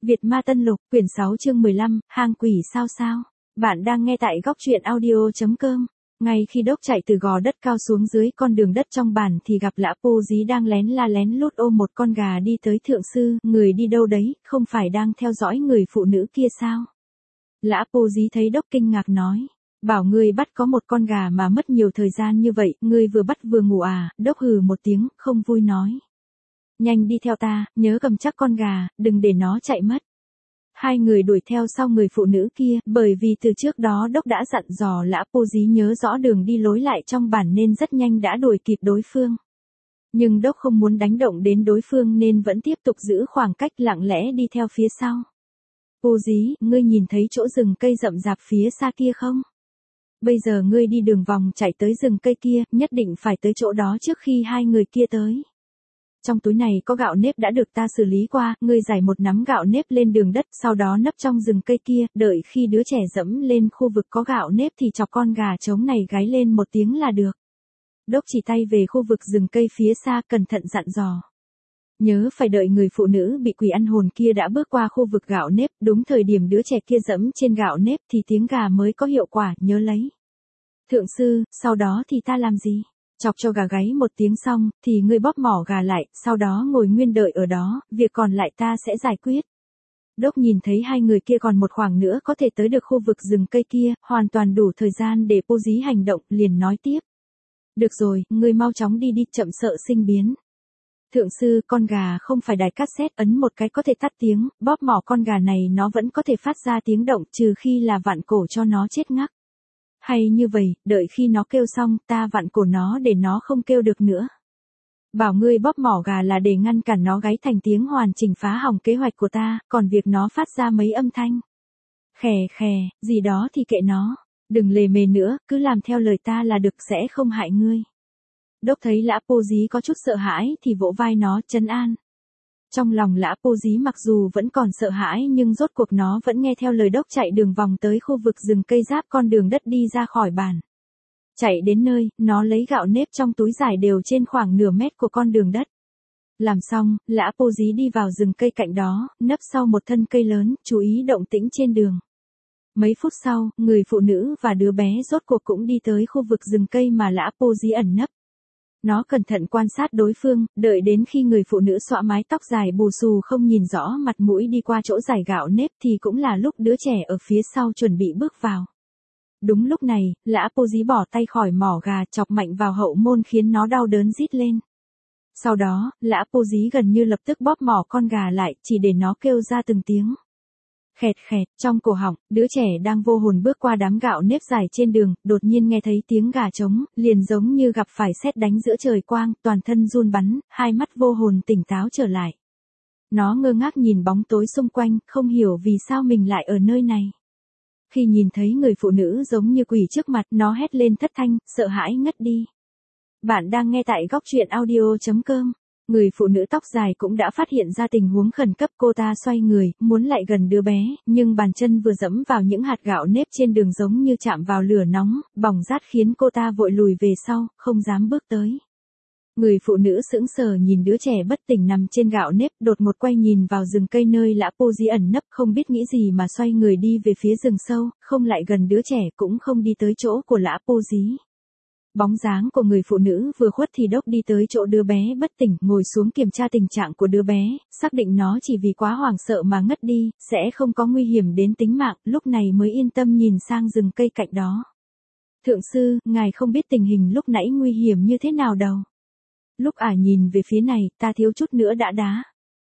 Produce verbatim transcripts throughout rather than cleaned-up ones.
Việt Ma Tân Lục, quyển sáu chương mười lăm, hang quỷ sao sao. Bạn đang nghe tại góc truyện audio chấm com. Ngay khi Đốc chạy từ gò đất cao xuống dưới con đường đất trong bản thì gặp Lã Pô Dí đang lén la lén lút ôm một con gà đi tới. Thượng sư, người đi đâu đấy, không phải đang theo dõi người phụ nữ kia sao? Lã Pô Dí thấy Đốc kinh ngạc nói. Bảo ngươi bắt có một con gà mà mất nhiều thời gian như vậy, ngươi vừa bắt vừa ngủ à? Đốc hừ một tiếng, không vui nói. Nhanh đi theo ta, nhớ cầm chắc con gà, đừng để nó chạy mất. Hai người đuổi theo sau người phụ nữ kia, bởi vì từ trước đó Đốc đã dặn dò Lã Pô Dí nhớ rõ đường đi lối lại trong bản nên rất nhanh đã đuổi kịp đối phương. Nhưng Đốc không muốn đánh động đến đối phương nên vẫn tiếp tục giữ khoảng cách lặng lẽ đi theo phía sau. Pô Dí, ngươi nhìn thấy chỗ rừng cây rậm rạp phía xa kia không? Bây giờ ngươi đi đường vòng chạy tới rừng cây kia, nhất định phải tới chỗ đó trước khi hai người kia tới. Trong túi này có gạo nếp đã được ta xử lý qua, ngươi rải một nắm gạo nếp lên đường đất, sau đó nấp trong rừng cây kia, đợi khi đứa trẻ dẫm lên khu vực có gạo nếp thì chọc con gà trống này gáy lên một tiếng là được. Đốc chỉ tay về khu vực rừng cây phía xa, cẩn thận dặn dò. Nhớ phải đợi người phụ nữ bị quỷ ăn hồn kia đã bước qua khu vực gạo nếp, đúng thời điểm đứa trẻ kia dẫm trên gạo nếp thì tiếng gà mới có hiệu quả, nhớ lấy. Thượng sư, sau đó thì ta làm gì? Chọc cho gà gáy một tiếng xong, thì ngươi bóp mỏ gà lại, sau đó ngồi nguyên đợi ở đó, việc còn lại ta sẽ giải quyết. Đốc nhìn thấy hai người kia còn một khoảng nữa có thể tới được khu vực rừng cây kia, hoàn toàn đủ thời gian để Pô Dí hành động, liền nói tiếp. Được rồi, ngươi mau chóng đi đi, chậm sợ sinh biến. Thượng sư, con gà không phải đài cassette, ấn một cái có thể tắt tiếng, bóp mỏ con gà này nó vẫn có thể phát ra tiếng động, trừ khi là vặn cổ cho nó chết ngắc. Hay như vậy, đợi khi nó kêu xong, ta vặn cổ nó để nó không kêu được nữa. Bảo ngươi bóp mỏ gà là để ngăn cản nó gáy thành tiếng hoàn chỉnh phá hỏng kế hoạch của ta, còn việc nó phát ra mấy âm thanh. Khè khè, gì đó thì kệ nó, đừng lề mề nữa, cứ làm theo lời ta là được, sẽ không hại ngươi. Đốc thấy Lã Pô Dí có chút sợ hãi thì vỗ vai nó, trấn an. Trong lòng Lã Pô Dí mặc dù vẫn còn sợ hãi nhưng rốt cuộc nó vẫn nghe theo lời Đốc chạy đường vòng tới khu vực rừng cây giáp con đường đất đi ra khỏi bản. Chạy đến nơi, nó lấy gạo nếp trong túi dài đều trên khoảng nửa mét của con đường đất. Làm xong, Lã Pô Dí đi vào rừng cây cạnh đó, nấp sau một thân cây lớn, chú ý động tĩnh trên đường. Mấy phút sau, người phụ nữ và đứa bé rốt cuộc cũng đi tới khu vực rừng cây mà Lã Pô Dí ẩn nấp. Nó cẩn thận quan sát đối phương, đợi đến khi người phụ nữ xõa mái tóc dài bù xù không nhìn rõ mặt mũi đi qua chỗ giải gạo nếp thì cũng là lúc đứa trẻ ở phía sau chuẩn bị bước vào. Đúng lúc này, Lã Pô Dí bỏ tay khỏi mỏ gà, chọc mạnh vào hậu môn khiến nó đau đớn rít lên. Sau đó, Lã Pô Dí gần như lập tức bóp mỏ con gà lại, chỉ để nó kêu ra từng tiếng. Khẹt khẹt, trong cổ họng, đứa trẻ đang vô hồn bước qua đám gạo nếp dài trên đường, đột nhiên nghe thấy tiếng gà trống, liền giống như gặp phải sét đánh giữa trời quang, toàn thân run bắn, hai mắt vô hồn tỉnh táo trở lại. Nó ngơ ngác nhìn bóng tối xung quanh, không hiểu vì sao mình lại ở nơi này. Khi nhìn thấy người phụ nữ giống như quỷ trước mặt, nó hét lên thất thanh, sợ hãi ngất đi. Bạn đang nghe tại góc truyện audio chấm com. Người phụ nữ tóc dài cũng đã phát hiện ra tình huống khẩn cấp, cô ta xoay người, muốn lại gần đứa bé, nhưng bàn chân vừa dẫm vào những hạt gạo nếp trên đường giống như chạm vào lửa nóng, bỏng rát khiến cô ta vội lùi về sau, không dám bước tới. Người phụ nữ sững sờ nhìn đứa trẻ bất tỉnh nằm trên gạo nếp, đột ngột quay nhìn vào rừng cây nơi Lã Pô Dí ẩn nấp, không biết nghĩ gì mà xoay người đi về phía rừng sâu, không lại gần đứa trẻ cũng không đi tới chỗ của Lã Pô Dí. Bóng dáng của người phụ nữ vừa khuất thì Đốc đi tới chỗ đứa bé bất tỉnh, ngồi xuống kiểm tra tình trạng của đứa bé, xác định nó chỉ vì quá hoảng sợ mà ngất đi, sẽ không có nguy hiểm đến tính mạng, lúc này mới yên tâm nhìn sang rừng cây cạnh đó. Thượng sư, ngài không biết tình hình lúc nãy nguy hiểm như thế nào đâu. Lúc ả nhìn về phía này, ta thiếu chút nữa đã đá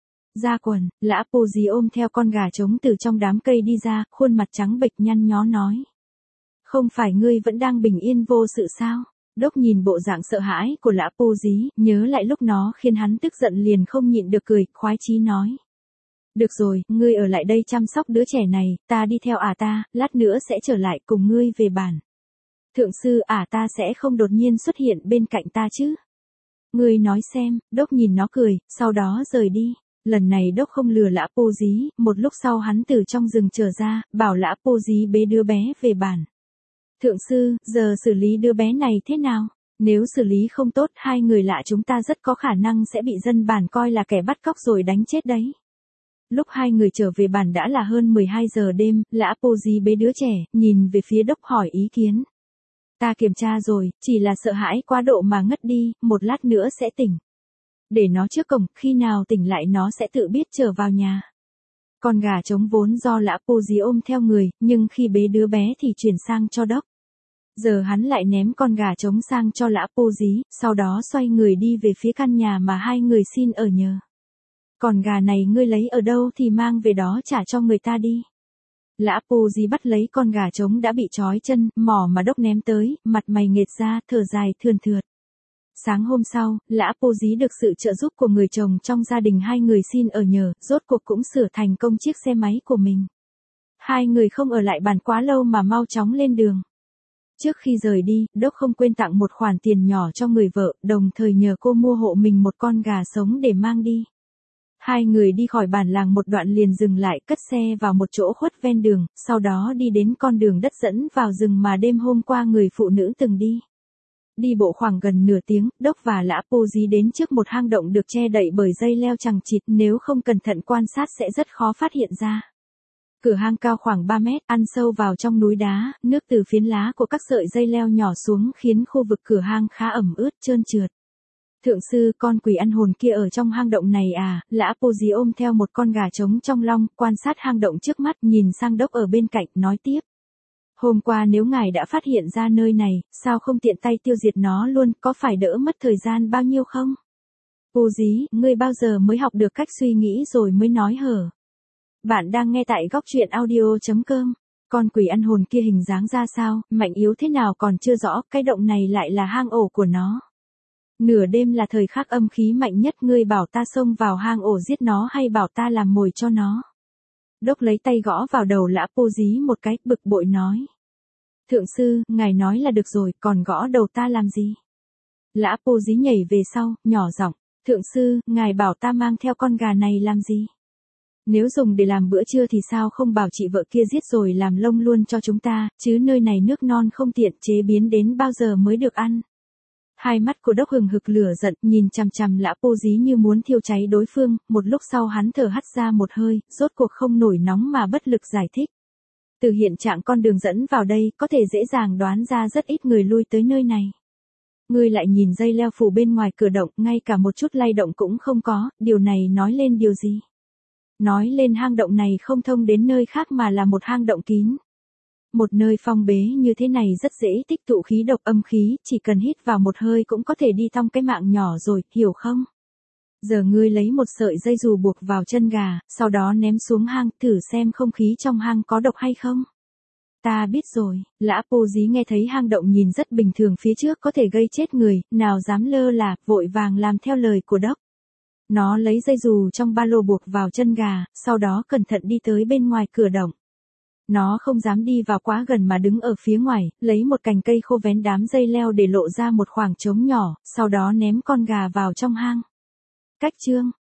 ra quần. Lã Pô Dí ôm theo con gà trống từ trong đám cây đi ra, khuôn mặt trắng bệch nhăn nhó nói. Không phải ngươi vẫn đang bình yên vô sự sao? Đốc nhìn bộ dạng sợ hãi của Lã Pô Dí, nhớ lại lúc nó khiến hắn tức giận liền không nhịn được cười, khoái chí nói. Được rồi, ngươi ở lại đây chăm sóc đứa trẻ này, ta đi theo ả ta, lát nữa sẽ trở lại cùng ngươi về bản. Thượng sư, ả ta sẽ không đột nhiên xuất hiện bên cạnh ta chứ? Ngươi nói xem. Đốc nhìn nó cười, sau đó rời đi. Lần này Đốc không lừa Lã Pô Dí, một lúc sau hắn từ trong rừng trở ra, bảo Lã Pô Dí bế đứa bé về bản. Thượng sư, giờ xử lý đứa bé này thế nào? Nếu xử lý không tốt, hai người lạ chúng ta rất có khả năng sẽ bị dân bản coi là kẻ bắt cóc rồi đánh chết đấy. Lúc hai người trở về bản đã là hơn mười hai giờ đêm, Lã Pô Dí bế đứa trẻ, nhìn về phía Đốc hỏi ý kiến. Ta kiểm tra rồi, chỉ là sợ hãi quá độ mà ngất đi, một lát nữa sẽ tỉnh. Để nó trước cổng, khi nào tỉnh lại nó sẽ tự biết trở vào nhà. Con gà trống vốn do Lã Pô Dí ôm theo người, nhưng khi bế đứa bé thì chuyển sang cho Đốc. Giờ hắn lại ném con gà trống sang cho Lã Pô Dí, sau đó xoay người đi về phía căn nhà mà hai người xin ở nhờ. Còn gà này ngươi lấy ở đâu thì mang về đó trả cho người ta đi. Lã Pô Dí bắt lấy con gà trống đã bị trói chân, mỏ mà Đốc ném tới, mặt mày nghệt ra, thở dài thườn thượt. Sáng hôm sau, Lã Pô Dí được sự trợ giúp của người chồng trong gia đình hai người xin ở nhờ, rốt cuộc cũng sửa thành công chiếc xe máy của mình. Hai người không ở lại bàn quá lâu mà mau chóng lên đường. Trước khi rời đi, Đốc không quên tặng một khoản tiền nhỏ cho người vợ, đồng thời nhờ cô mua hộ mình một con gà sống để mang đi. Hai người đi khỏi bản làng một đoạn liền dừng lại cất xe vào một chỗ khuất ven đường, sau đó đi đến con đường đất dẫn vào rừng mà đêm hôm qua người phụ nữ từng đi. Đi bộ khoảng gần nửa tiếng, Đốc và Lã Pô Dí đến trước một hang động được che đậy bởi dây leo chằng chịt, nếu không cẩn thận quan sát sẽ rất khó phát hiện ra. Cửa hang cao khoảng ba mét, ăn sâu vào trong núi đá, nước từ phiến lá của các sợi dây leo nhỏ xuống khiến khu vực cửa hang khá ẩm ướt trơn trượt. Thượng sư, con quỷ ăn hồn kia ở trong hang động này à? Lã Pô Dí ôm theo một con gà trống trong long, quan sát hang động trước mắt, nhìn sang Đốc ở bên cạnh, nói tiếp. Hôm qua nếu ngài đã phát hiện ra nơi này, sao không tiện tay tiêu diệt nó luôn, có phải đỡ mất thời gian bao nhiêu không? Pô Dí, ngươi bao giờ mới học được cách suy nghĩ rồi mới nói hở? Bạn đang nghe tại góc truyện audio chấm com. Con quỷ ăn hồn kia hình dáng ra sao, mạnh yếu thế nào còn chưa rõ, cái động này lại là hang ổ của nó. Nửa đêm là thời khắc âm khí mạnh nhất, ngươi bảo ta xông vào hang ổ giết nó hay bảo ta làm mồi cho nó? Đốc lấy tay gõ vào đầu Lã Pô Dí một cái, bực bội nói. Thượng sư, ngài nói là được rồi, còn gõ đầu ta làm gì? Lã Pô Dí nhảy về sau, nhỏ giọng, thượng sư, ngài bảo ta mang theo con gà này làm gì? Nếu dùng để làm bữa trưa thì sao không bảo chị vợ kia giết rồi làm lông luôn cho chúng ta, chứ nơi này nước non không tiện chế biến đến bao giờ mới được ăn. Hai mắt của Đốc hừng hực lửa giận, nhìn chằm chằm Lã Pô Dí như muốn thiêu cháy đối phương, một lúc sau hắn thở hắt ra một hơi, rốt cuộc không nổi nóng mà bất lực giải thích. Từ hiện trạng con đường dẫn vào đây, có thể dễ dàng đoán ra rất ít người lui tới nơi này. Ngươi lại nhìn dây leo phủ bên ngoài cửa động, ngay cả một chút lay động cũng không có, điều này nói lên điều gì? Nói lên hang động này không thông đến nơi khác mà là một hang động kín. Một nơi phong bế như thế này rất dễ tích tụ khí độc âm khí, chỉ cần hít vào một hơi cũng có thể đi thong cái mạng nhỏ rồi, hiểu không? Giờ ngươi lấy một sợi dây dù buộc vào chân gà, sau đó ném xuống hang, thử xem không khí trong hang có độc hay không. Ta biết rồi, Lã Pô Dí nghe thấy hang động nhìn rất bình thường phía trước có thể gây chết người, nào dám lơ là, vội vàng làm theo lời của Đốc. Nó lấy dây dù trong ba lô buộc vào chân gà, sau đó cẩn thận đi tới bên ngoài cửa động. Nó không dám đi vào quá gần mà đứng ở phía ngoài, lấy một cành cây khô vén đám dây leo để lộ ra một khoảng trống nhỏ, sau đó ném con gà vào trong hang. Cách chương